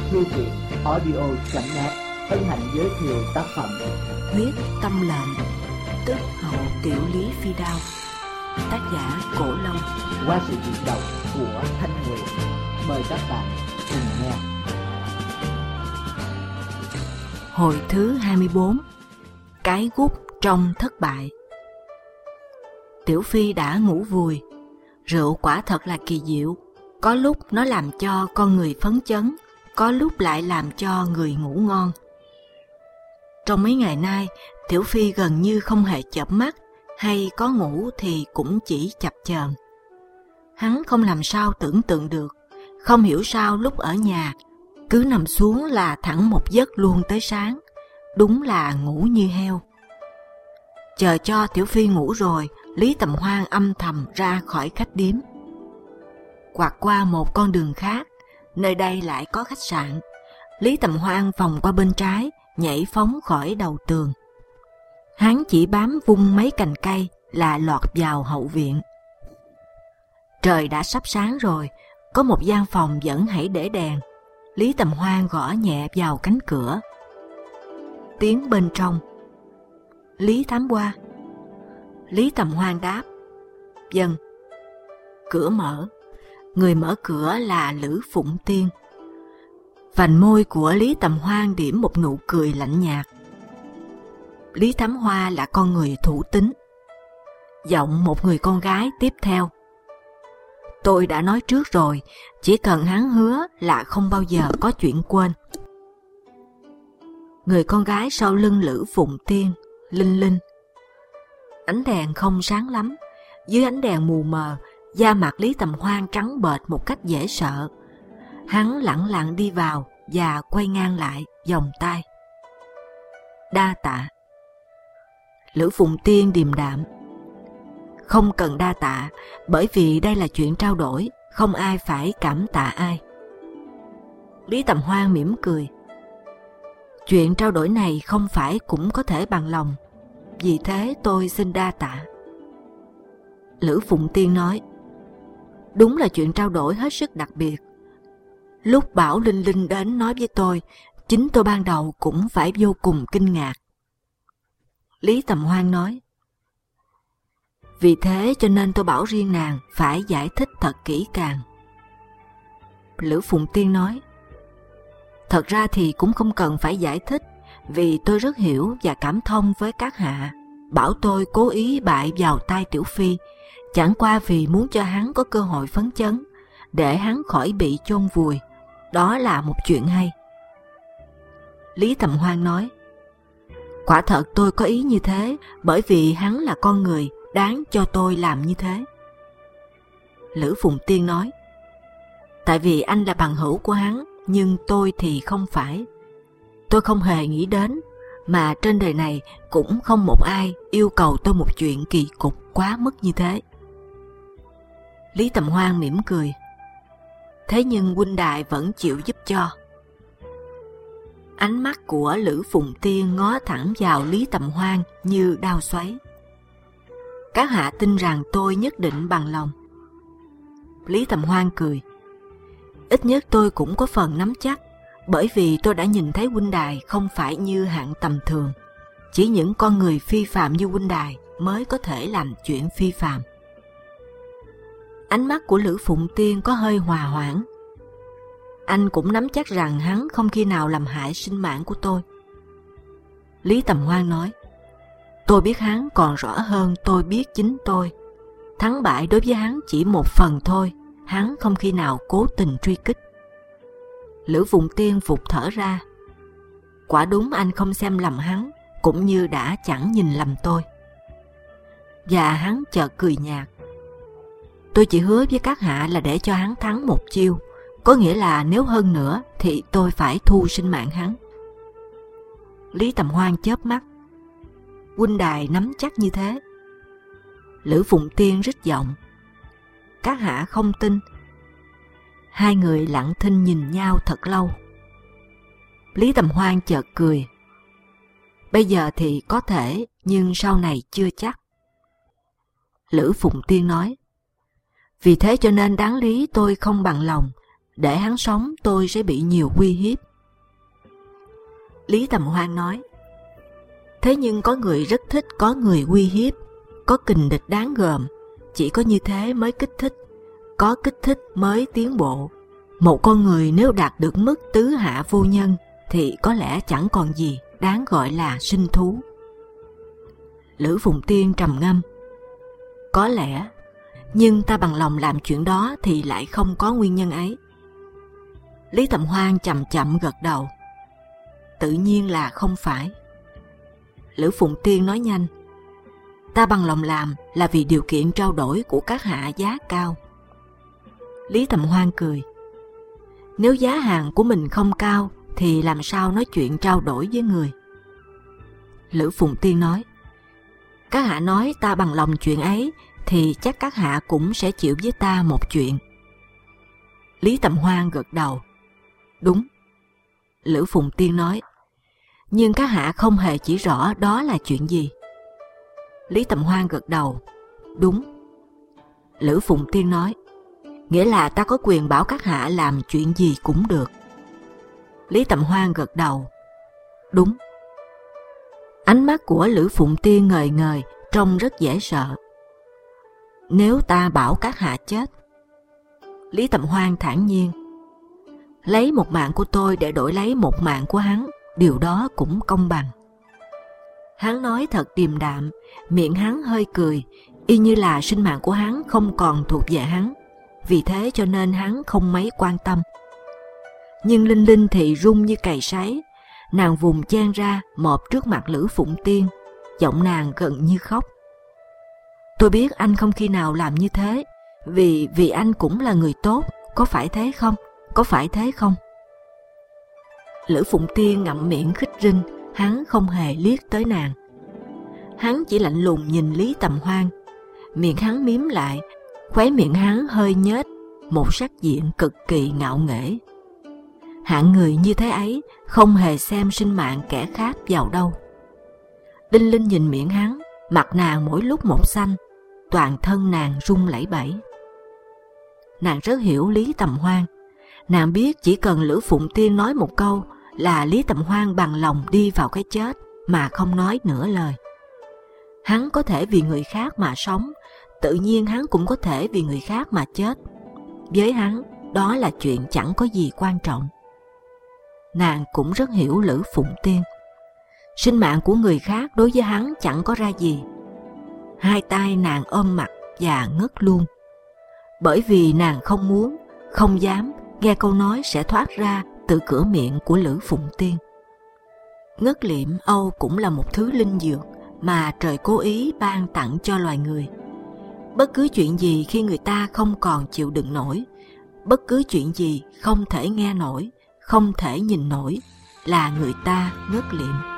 Thư viện audio.net hân hạnh giới thiệu tác phẩm Huyết Tâm Lệnh, tức Hậu Tiểu Lý Phi Đao, tác giả Cổ Long, qua sự diễn đọc của Thanh Nguyệt. Mời các bạn cùng nghe. Hồi thứ 24. Cái gút trong thất bại. Tiểu Phi đã ngủ vùi. Rượu quả thật là kỳ diệu, có lúc nó làm cho con người phấn chấn, có lúc lại làm cho người ngủ ngon. Trong mấy ngày nay, Tiểu Phi gần như không hề chợp mắt, hay có ngủ thì cũng chỉ chập chờn. Hắn không làm sao tưởng tượng được, không hiểu sao lúc ở nhà, cứ nằm xuống là thẳng một giấc luôn tới sáng, đúng là ngủ như heo. Chờ cho Tiểu Phi ngủ rồi, Lý Tầm Hoan âm thầm ra khỏi khách điếm. Quạt qua một con đường khác, nơi đây lại có khách sạn. Lý Tầm Hoan vòng qua bên trái, nhảy phóng khỏi đầu tường. Hắn chỉ bám vung mấy cành cây là lọt vào hậu viện. Trời đã sắp sáng rồi, có một gian phòng vẫn hãy để đèn. Lý Tầm Hoan gõ nhẹ vào cánh cửa. Tiếng bên trong: Lý Thám Hoa. Lý Tầm Hoan đáp: Vâng. Cửa mở. Người mở cửa là Lữ Phụng Tiên. Vành môi của Lý Tầm Hoan điểm một nụ cười lạnh nhạt. Lý Thám Hoa là con người thủ tín. Giọng một người con gái tiếp theo: Tôi đã nói trước rồi, chỉ cần hắn hứa là không bao giờ có chuyện quên. Người con gái sau lưng Lữ Phụng Tiên: Linh Linh. Ánh đèn không sáng lắm, dưới ánh đèn mù mờ, da mặt Lý Tầm Hoan trắng bệch một cách dễ sợ. Hắn lẳng lặng đi vào và quay ngang lại, vòng tay. Đa tạ. Lữ Phụng Tiên điềm đạm: Không cần đa tạ, bởi vì đây là chuyện trao đổi, không ai phải cảm tạ ai. Lý Tầm Hoan mỉm cười: Chuyện trao đổi này không phải cũng có thể bằng lòng, vì thế tôi xin đa tạ. Lữ Phụng Tiên nói: Đúng là chuyện trao đổi hết sức đặc biệt. Lúc bảo Linh Linh đến nói với tôi, chính tôi ban đầu cũng phải vô cùng kinh ngạc. Lý Tầm Hoan nói: Vì thế cho nên tôi bảo riêng nàng phải giải thích thật kỹ càng. Lữ Phụng Tiên nói: Thật ra thì cũng không cần phải giải thích, vì tôi rất hiểu và cảm thông với các hạ. Bảo tôi cố ý bại vào tay Tiểu Phi, chẳng qua vì muốn cho hắn có cơ hội phấn chấn, để hắn khỏi bị chôn vùi. Đó là một chuyện hay. Lý Tầm Hoan nói: Quả thật tôi có ý như thế, bởi vì hắn là con người đáng cho tôi làm như thế. Lữ Phụng Tiên nói: Tại vì anh là bằng hữu của hắn, nhưng tôi thì không phải. Tôi không hề nghĩ đến, mà trên đời này cũng không một ai yêu cầu tôi một chuyện kỳ cục quá mức như thế. Lý Tầm Hoan mỉm cười: Thế nhưng huynh đài vẫn chịu giúp cho. Ánh mắt của Lữ Phụng Tiên ngó thẳng vào Lý Tầm Hoan như đao xoáy. Các hạ tin rằng tôi nhất định bằng lòng. Lý Tầm Hoan cười: Ít nhất tôi cũng có phần nắm chắc, bởi vì tôi đã nhìn thấy huynh đài không phải như hạng tầm thường. Chỉ những con người phi phàm như huynh đài mới có thể làm chuyện phi phàm. Ánh mắt của Lữ Phụng Tiên có hơi hòa hoãn. Anh cũng nắm chắc rằng hắn không khi nào làm hại sinh mạng của tôi. Lý Tầm Hoan nói: Tôi biết hắn còn rõ hơn tôi biết chính tôi. Thắng bại đối với hắn chỉ một phần thôi, hắn không khi nào cố tình truy kích. Lữ Phụng Tiên vụt thở ra: Quả đúng anh không xem lầm hắn, cũng như đã chẳng nhìn lầm tôi. Và hắn chợt cười nhạt: Tôi chỉ hứa với các hạ là để cho hắn thắng một chiêu, có nghĩa là nếu hơn nữa thì tôi phải thu sinh mạng hắn. Lý Tầm Hoan chớp mắt: Huynh đài nắm chắc như thế? Lữ Phụng Tiên rít giọng: Các hạ không tin. Hai người lặng thinh nhìn nhau thật lâu. Lý Tầm Hoan chợt cười: Bây giờ thì có thể, nhưng sau này chưa chắc. Lữ Phụng Tiên nói: Vì thế cho nên đáng lý tôi không bằng lòng, Để hắn sống tôi sẽ bị nhiều uy hiếp. Lý Tầm Hoan nói, thế nhưng có người rất thích có người uy hiếp, có kình địch đáng gờm, chỉ có như thế mới kích thích, có kích thích mới tiến bộ. Một con người nếu đạt được mức tứ hạ vô nhân thì có lẽ chẳng còn gì đáng gọi là sinh thú. Lữ Phụng Tiên trầm ngâm, có lẽ, nhưng ta bằng lòng làm chuyện đó thì lại không có nguyên nhân ấy. Lý Tầm Hoan chậm chậm gật đầu, tự nhiên là không phải. Lữ Phụng Tiên nói nhanh, ta bằng lòng làm là vì điều kiện trao đổi của các hạ giá cao. Lý Tầm Hoan cười, nếu giá hàng của mình không cao thì làm sao nói chuyện trao đổi với người. Lữ Phụng Tiên nói, các hạ nói ta bằng lòng chuyện ấy thì chắc các hạ cũng sẽ chịu với ta một chuyện. Lý Tầm Hoan gật đầu, đúng. Lữ Phụng Tiên nói, nhưng các hạ không hề chỉ rõ đó là chuyện gì. Lý Tầm Hoan gật đầu, đúng. Lữ Phụng Tiên nói, nghĩa là ta có quyền bảo các hạ làm chuyện gì cũng được. Lý Tầm Hoan gật đầu, đúng. Ánh mắt của Lữ Phụng Tiên ngời ngời, trông rất dễ sợ. Nếu ta bảo các hạ chết. Lý Tầm Hoan thản nhiên, lấy một mạng của tôi để đổi lấy một mạng của hắn, điều đó cũng công bằng. Hắn nói thật điềm đạm, miệng hắn hơi cười, y như là sinh mạng của hắn không còn thuộc về hắn, vì thế cho nên hắn không mấy quan tâm. Nhưng Linh Linh thì run như cày sấy, nàng vùng chen ra mọp trước mặt Lữ Phụng Tiên, giọng nàng gần như khóc. Tôi biết anh không khi nào làm như thế, vì anh cũng là người tốt, có phải thế không? Có phải thế không? Lữ Phụng Tiên ngậm miệng khích rinh, hắn không hề liếc tới nàng. Hắn chỉ lạnh lùng nhìn Lý Tầm Hoan, miệng hắn mím lại, khóe miệng hắn hơi nhếch, một sắc diện cực kỳ ngạo nghễ. Hạng người như thế ấy không hề xem sinh mạng kẻ khác vào đâu. Đinh Linh nhìn miệng hắn, mặt nàng mỗi lúc một xanh, toàn thân nàng run lẩy bẩy. Nàng rất hiểu Lý Tầm Hoan, nàng biết chỉ cần Lữ Phụng Tiên nói một câu là Lý Tầm Hoan bằng lòng đi vào cái chết mà không nói nửa lời. Hắn có thể vì người khác mà sống, tự nhiên hắn cũng có thể vì người khác mà chết. Với hắn, đó là chuyện chẳng có gì quan trọng. Nàng cũng rất hiểu Lữ Phụng Tiên. Sinh mạng của người khác đối với hắn chẳng có ra gì. Hai tay nàng ôm mặt và ngất luôn. Bởi vì nàng không muốn, không dám nghe câu nói sẽ thoát ra từ cửa miệng của Lữ Phụng Tiên. Ngất liệm âu cũng là một thứ linh dược mà trời cố ý ban tặng cho loài người. Bất cứ chuyện gì khi người ta không còn chịu đựng nổi, bất cứ chuyện gì không thể nghe nổi, không thể nhìn nổi, là người ta ngất liệm.